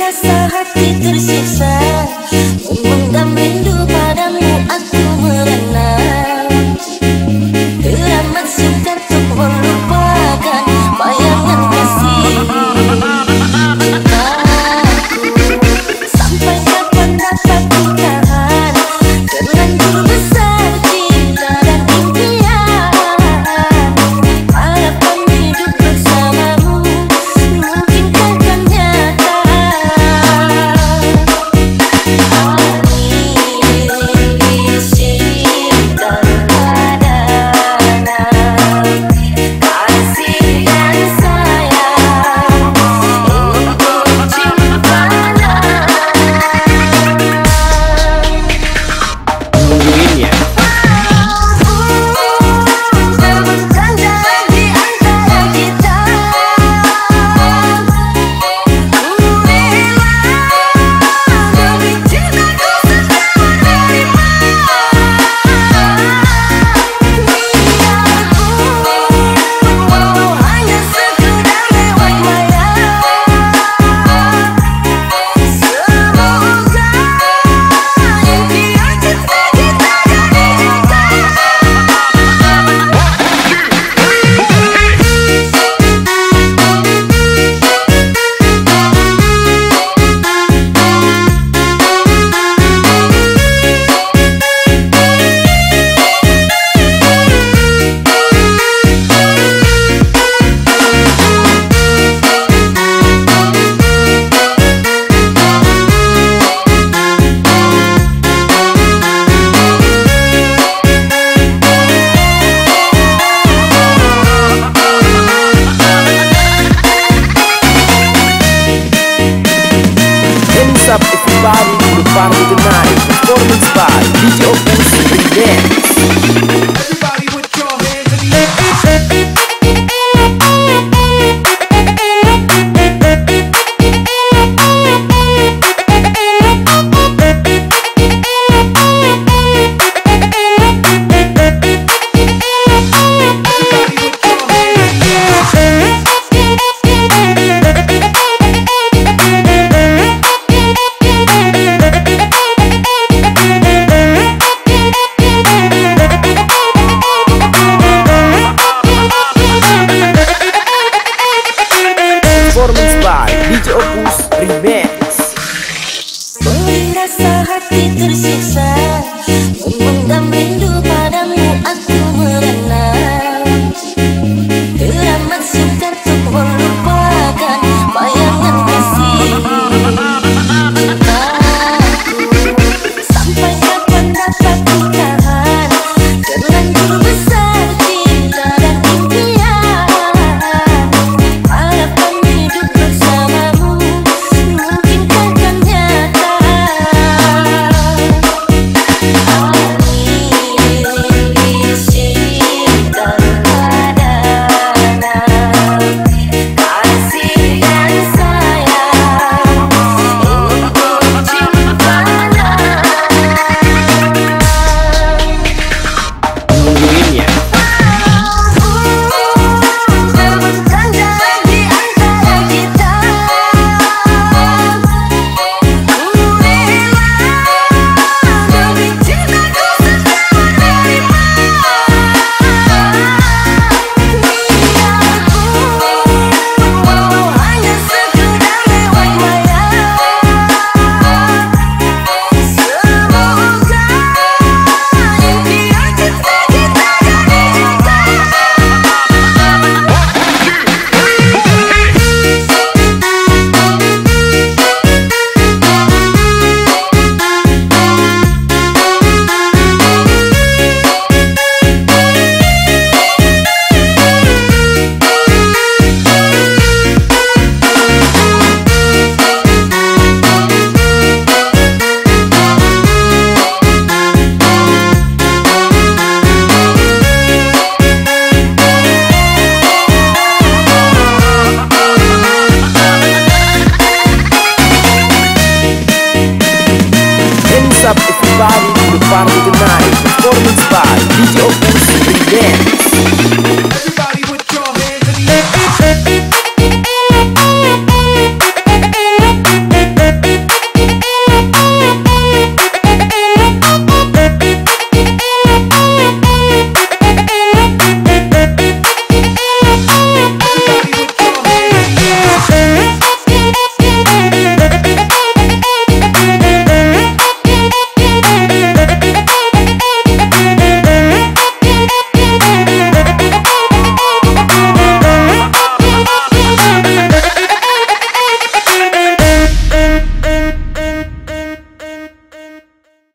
rasa hati tersiksa, memendam rindu padamu aku merana. Teramat suka untuk melupakan bayangan kasih. Aku sampai kapan dapat bertahan, terlanjur besar cinta dan impian. Harapan hidup bersamamu mungkin takkan nyata. Up everybody to the party tonight. Performance by DJ Opus Remix. Everybody put your hands in the air. Performance by DJ Opus Remix. Beri rasa hati tersiksa, memendam rindu padamu aku merana. Teramat sukar untuk melupakan bayangan kasih. Aku sampai kapan dapat bertahan, terlanjur besar cinta dan impian. Harapan hidup bersamamu mungkin takkan nyata. Up everybody to the party tonight. Performance by DJ Opus Remix.